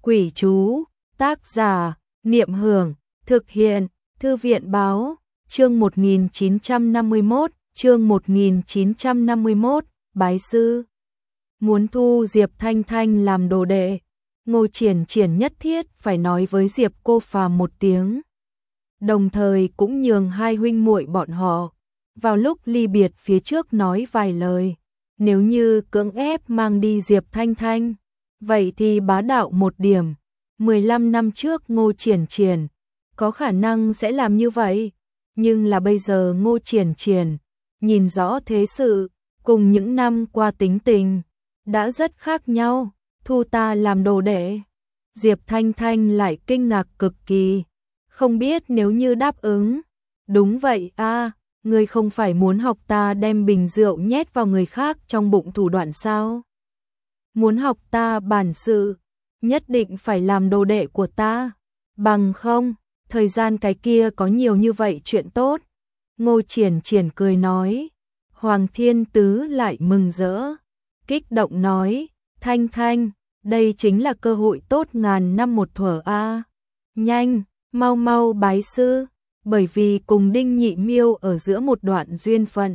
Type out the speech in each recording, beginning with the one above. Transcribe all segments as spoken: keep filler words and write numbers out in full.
Quỷ chú, tác giả, Niệm Hưởng, thực hiện, Thư viện báo, chương một nghìn chín trăm năm mươi mốt, chương một nghìn chín trăm năm mươi mốt, bái sư. Muốn thu Diệp Thanh Thanh làm đồ đệ, Ngô Triển Triển nhất thiết phải nói với Diệp Cô Phàm một tiếng. Đồng thời cũng nhường hai huynh muội bọn họ, vào lúc ly biệt phía trước nói vài lời. Nếu như cưỡng ép mang đi Diệp Thanh Thanh, vậy thì bá đạo một điểm. mười lăm năm trước Ngô Triển Triển có khả năng sẽ làm như vậy, nhưng là bây giờ Ngô Triển Triển nhìn rõ thế sự, cùng những năm qua tính tình đã rất khác nhau. Thu ta làm đồ đệ? Diệp Thanh Thanh lại kinh ngạc cực kỳ, không biết nếu như đáp ứng. Đúng vậy a, ngươi không phải muốn học ta đem bình rượu nhét vào người khác trong bụng thủ đoạn sao? Muốn học ta bản sự, nhất định phải làm đồ đệ của ta, bằng không, thời gian cái kia có nhiều như vậy chuyện tốt. Ngô Triển Triển cười nói. Hoàng Thiên Tứ lại mừng rỡ, kích động nói, Thanh Thanh, đây chính là cơ hội tốt ngàn năm một thuở a. Nhanh, mau mau bái sư, bởi vì cùng Đinh Nhị Miêu ở giữa một đoạn duyên phận.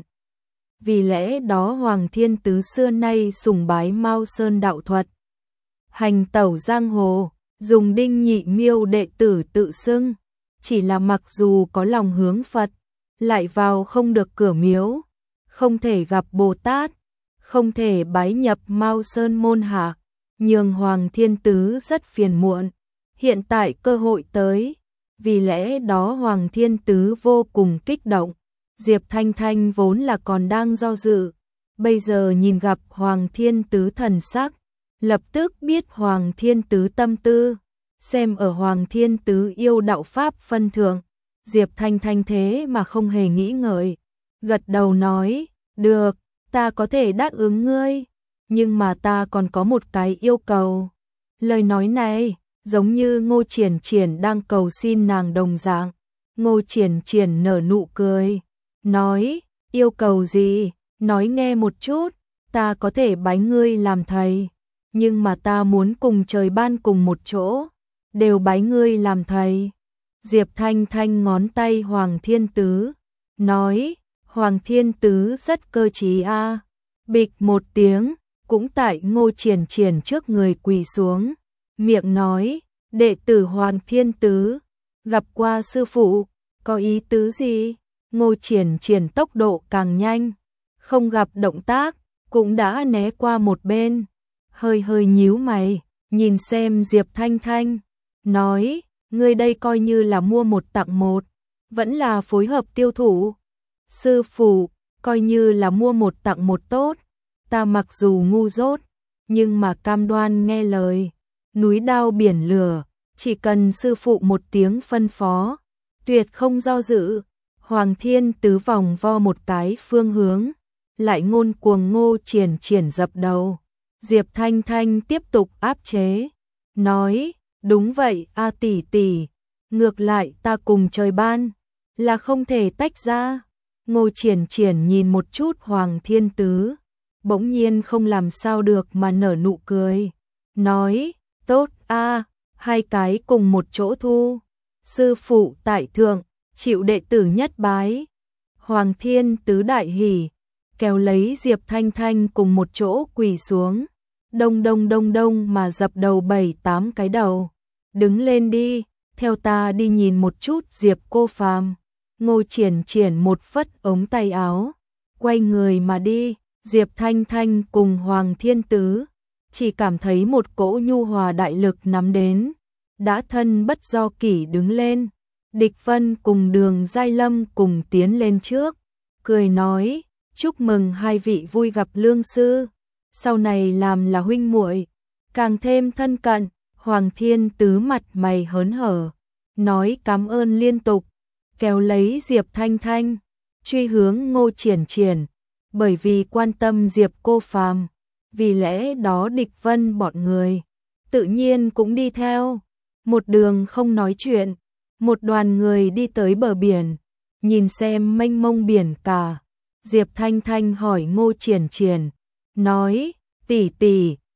Vì lẽ đó Hoàng Thiên Tứ xưa nay sùng bái Mao Sơn đạo thuật, hành tẩu giang hồ, dùng Đinh Nhị Miêu đệ tử tự xưng, chỉ là mặc dù có lòng hướng Phật, lại vào không được cửa miếu, không thể gặp Bồ Tát, không thể bái nhập Mao Sơn môn hạ, nhường Hoàng Thiên Tứ rất phiền muộn. Hiện tại cơ hội tới, vì lẽ đó Hoàng Thiên Tứ vô cùng kích động. Diệp Thanh Thanh vốn là còn đang do dự, bây giờ nhìn gặp Hoàng Thiên Tứ thần sắc, lập tức biết Hoàng Thiên Tứ tâm tư, xem ở Hoàng Thiên Tứ yêu đạo pháp phân thượng, Diệp Thanh Thanh thế mà không hề nghĩ ngợi, gật đầu nói, được, ta có thể đáp ứng ngươi, nhưng mà ta còn có một cái yêu cầu. Lời nói này, giống như Ngô Triển Triển đang cầu xin nàng đồng dạng. Ngô Triển Triển nở nụ cười, nói, yêu cầu gì, nói nghe một chút, ta có thể bái ngươi làm thầy, nhưng mà ta muốn cùng trời ban cùng một chỗ, đều bái ngươi làm thầy. Diệp Thanh Thanh ngón tay Hoàng Thiên Tứ, nói, Hoàng Thiên Tứ rất cơ trí a. Bịch một tiếng, cũng tại Ngô Triển Triển trước người quỳ xuống, miệng nói, đệ tử Hoàng Thiên Tứ, gặp qua sư phụ, có ý tứ gì? Ngô Triển Triển tốc độ càng nhanh, không gặp động tác, cũng đã né qua một bên, hơi hơi nhíu mày, nhìn xem Diệp Thanh Thanh, nói, ngươi đây coi như là mua một tặng một, vẫn là phối hợp tiêu thụ. Sư phụ, coi như là mua một tặng một tốt, ta mặc dù ngu dốt, nhưng mà cam đoan nghe lời, núi đao biển lửa, chỉ cần sư phụ một tiếng phân phó, tuyệt không do dự. Hoàng Thiên Tứ vòng vo một cái phương hướng, lại ngôn cuồng Ngô Triển Triển dập đầu. Diệp Thanh Thanh tiếp tục áp chế, nói, đúng vậy a tỷ tỷ, ngược lại ta cùng trời ban, là không thể tách ra. Ngô Triển Triển nhìn một chút Hoàng Thiên Tứ, bỗng nhiên không làm sao được mà nở nụ cười, nói, tốt a, hai cái cùng một chỗ thu, sư phụ tại thượng, chịu đệ tử nhất bái. Hoàng Thiên Tứ đại hỉ, kéo lấy Diệp Thanh Thanh cùng một chỗ quỳ xuống, đông đông đông đông mà dập đầu bảy tám cái đầu. Đứng lên đi, theo ta đi nhìn một chút Diệp Cô Phàm. Ngô Triển Triển một phất ống tay áo, quay người mà đi. Diệp Thanh Thanh cùng Hoàng Thiên Tứ chỉ cảm thấy một cỗ nhu hòa đại lực nắm đến, đã thân bất do kỷ đứng lên. Địch Vân cùng Đường Giai Lâm cùng tiến lên trước, cười nói, chúc mừng hai vị vui gặp lương sư, sau này làm là huynh muội, càng thêm thân cận. Hoàng Thiên Tứ mặt mày hớn hở, nói cảm ơn liên tục, kéo lấy Diệp Thanh Thanh, truy hướng Ngô Triển Triển, bởi vì quan tâm Diệp Cô Phàm, vì lẽ đó Địch Vân bọn người tự nhiên cũng đi theo. Một đường không nói chuyện, một đoàn người đi tới bờ biển, nhìn xem mênh mông biển cả. Diệp Thanh Thanh hỏi Ngô Triển Triển, nói, tỷ tỷ,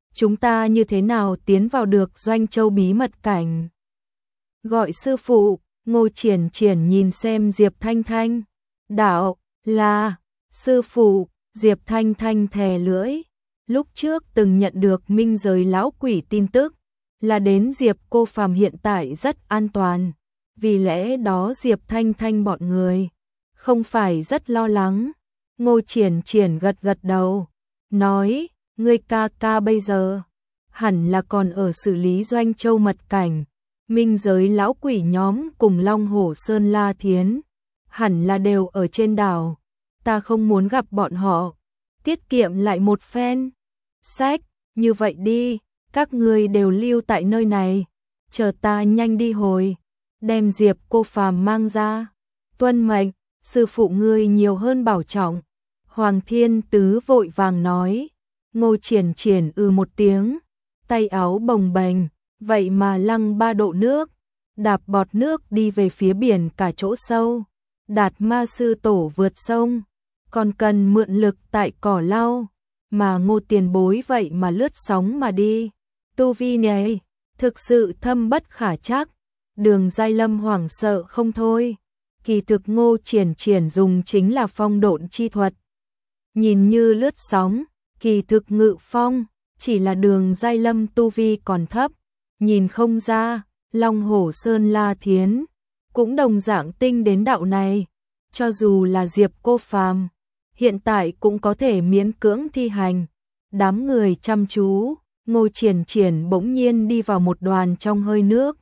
chúng ta như thế nào tiến vào được Doanh Châu bí mật cảnh? Gọi sư phụ. Ngô Triển Triển nhìn xem Diệp Thanh Thanh. Đạo, là, sư phụ. Diệp Thanh Thanh thè lưỡi. Lúc trước từng nhận được minh giới lão quỷ tin tức, là đến Diệp cô phàm hiện tại rất an toàn. Vì lẽ đó Diệp Thanh Thanh bọn người không phải rất lo lắng. Ngô Triển Triển gật gật đầu, nói, ngươi ca ca bây giờ hẳn là còn ở xử lý Doanh Châu mật cảnh. Minh giới lão quỷ nhóm cùng Long Hổ Sơn La Thiến hẳn là đều ở trên đảo. Ta không muốn gặp bọn họ, tiết kiệm lại một phen. Sách, như vậy đi, các ngươi đều lưu tại nơi này, chờ ta nhanh đi hồi, đem Diệp cô phàm mang ra. Tuân mệnh, sư phụ ngươi nhiều hơn bảo trọng. Hoàng Thiên Tứ vội vàng nói. Ngô Triển Triển ư một tiếng, tay áo bồng bềnh, vậy mà lăng ba độ nước, đạp bọt nước đi về phía biển cả chỗ sâu. Đạt ma sư tổ vượt sông, còn cần mượn lực tại cỏ lau, mà Ngô tiền bối vậy mà lướt sóng mà đi. Tu vi này, thực sự thâm bất khả trắc. Đường Giai Lâm hoảng sợ không thôi. Kỳ thực Ngô Triển Triển dùng chính là phong độn chi thuật. Nhìn như lướt sóng, kỳ thực ngự phong, chỉ là Đường Giai Lâm tu vi còn thấp, nhìn không ra. Long Hổ Sơn La Thiến cũng đồng dạng tinh đến đạo này, cho dù là Diệp cô phàm hiện tại cũng có thể miễn cưỡng thi hành. Đám người chăm chú, Ngô Triển Triển bỗng nhiên đi vào một đoàn trong hơi nước,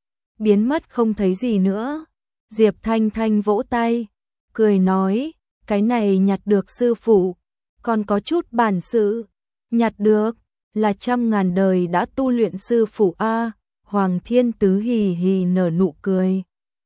biến mất không thấy gì nữa. Diệp Thanh Thanh vỗ tay, cười nói, cái này nhặt được sư phụ, còn có chút bản sự. Nhặt được, là trăm ngàn đời đã tu luyện sư phụ a. Hoàng Thiên Tứ hì hì nở nụ cười,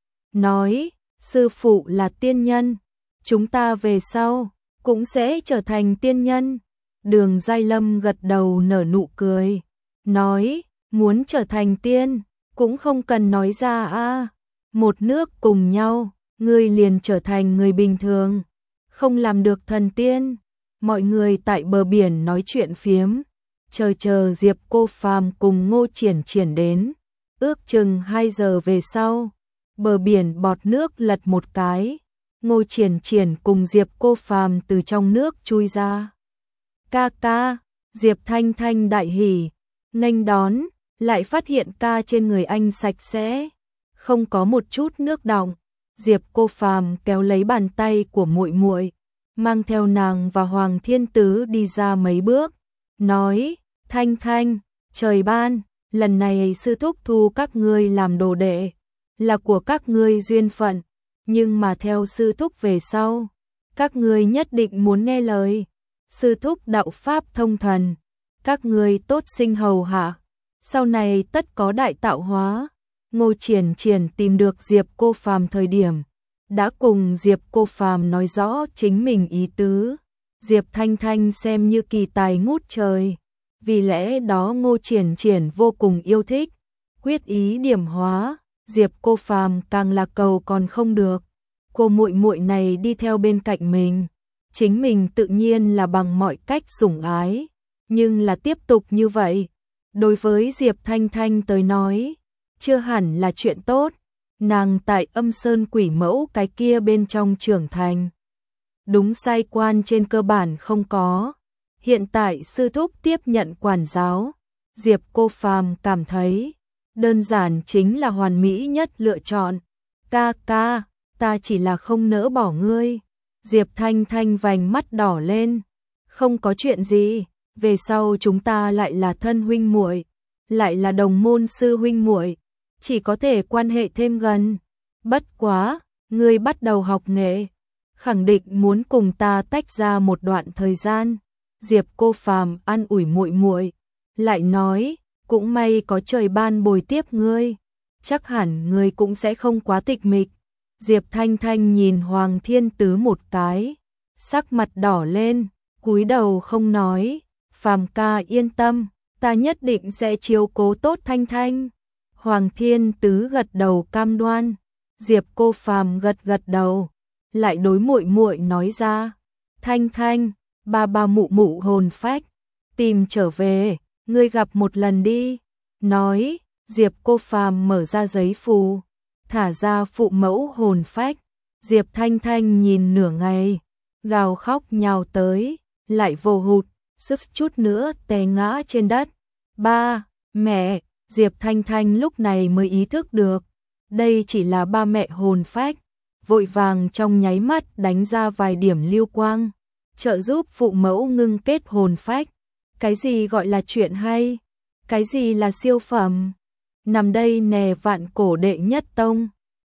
nói, sư phụ là tiên nhân, chúng ta về sau cũng sẽ trở thành tiên nhân. Đường Giai Lâm gật đầu nở nụ cười, nói, muốn trở thành tiên, cũng không cần nói ra a. Một nước cùng nhau, ngươi liền trở thành người bình thường, không làm được thần tiên. Mọi người tại bờ biển nói chuyện phiếm, chờ chờ Diệp cô phàm cùng Ngô Triển Triển đến. Ước chừng hai giờ về sau, bờ biển bọt nước lật một cái, Ngô Triển Triển cùng Diệp cô phàm từ trong nước chui ra. Ca ca, Diệp Thanh Thanh đại hỉ, nghênh đón, lại phát hiện ca trên người anh sạch sẽ, không có một chút nước đọng. Diệp cô phàm kéo lấy bàn tay của muội muội, mang theo nàng và Hoàng Thiên Tứ đi ra mấy bước, nói, Thanh Thanh, trời ban, lần này sư thúc thu các ngươi làm đồ đệ, là của các ngươi duyên phận, nhưng mà theo sư thúc về sau, các ngươi nhất định muốn nghe lời. Sư thúc đạo pháp thông thần, các ngươi tốt sinh hầu hạ, sau này tất có đại tạo hóa. Ngô Triển Triển tìm được Diệp cô phàm thời điểm, đã cùng Diệp cô phàm nói rõ chính mình ý tứ. Diệp Thanh Thanh xem như kỳ tài ngút trời, vì lẽ đó Ngô Triển Triển vô cùng yêu thích. Quyết ý điểm hóa, Diệp cô phàm càng là cầu còn không được. Cô muội muội này đi theo bên cạnh mình, chính mình tự nhiên là bằng mọi cách sủng ái, nhưng là tiếp tục như vậy, đối với Diệp Thanh Thanh tới nói, chưa hẳn là chuyện tốt. Nàng tại Âm Sơn Quỷ Mẫu cái kia bên trong trưởng thành, đúng sai quan trên cơ bản không có. Hiện tại sư thúc tiếp nhận quản giáo, Diệp cô phàm cảm thấy đơn giản chính là hoàn mỹ nhất lựa chọn. Ca ca, ta chỉ là không nỡ bỏ ngươi. Diệp Thanh Thanh vành mắt đỏ lên, không có chuyện gì, về sau chúng ta lại là thân huynh muội, lại là đồng môn sư huynh muội, chỉ có thể quan hệ thêm gần. Bất quá, ngươi bắt đầu học nghệ, khẳng định muốn cùng ta tách ra một đoạn thời gian. Diệp cô phàm an ủi muội muội, lại nói, cũng may có trời ban bồi tiếp ngươi, chắc hẳn ngươi cũng sẽ không quá tịch mịch. Diệp Thanh Thanh nhìn Hoàng Thiên Tứ một cái, sắc mặt đỏ lên, cúi đầu không nói. Phàm ca yên tâm, ta nhất định sẽ chiếu cố tốt Thanh Thanh. Hoàng Thiên Tứ gật đầu cam đoan. Diệp cô phàm gật gật đầu, lại đối muội muội nói ra, Thanh Thanh, ba ba mụ mụ hồn phách tìm trở về, ngươi gặp một lần đi. Nói, Diệp Cô Phàm mở ra giấy phù, thả ra phụ mẫu hồn phách. Diệp Thanh Thanh nhìn nửa ngày, gào khóc nhào tới, lại vồ hụt, sức chút nữa té ngã trên đất. Ba, mẹ, Diệp Thanh Thanh lúc này mới ý thức được, đây chỉ là ba mẹ hồn phách, vội vàng trong nháy mắt đánh ra vài điểm lưu quang, trợ giúp phụ mẫu ngưng kết hồn phách. Cái gì gọi là chuyện hay? Cái gì là siêu phẩm? Nằm đây nè vạn cổ đệ nhất tông.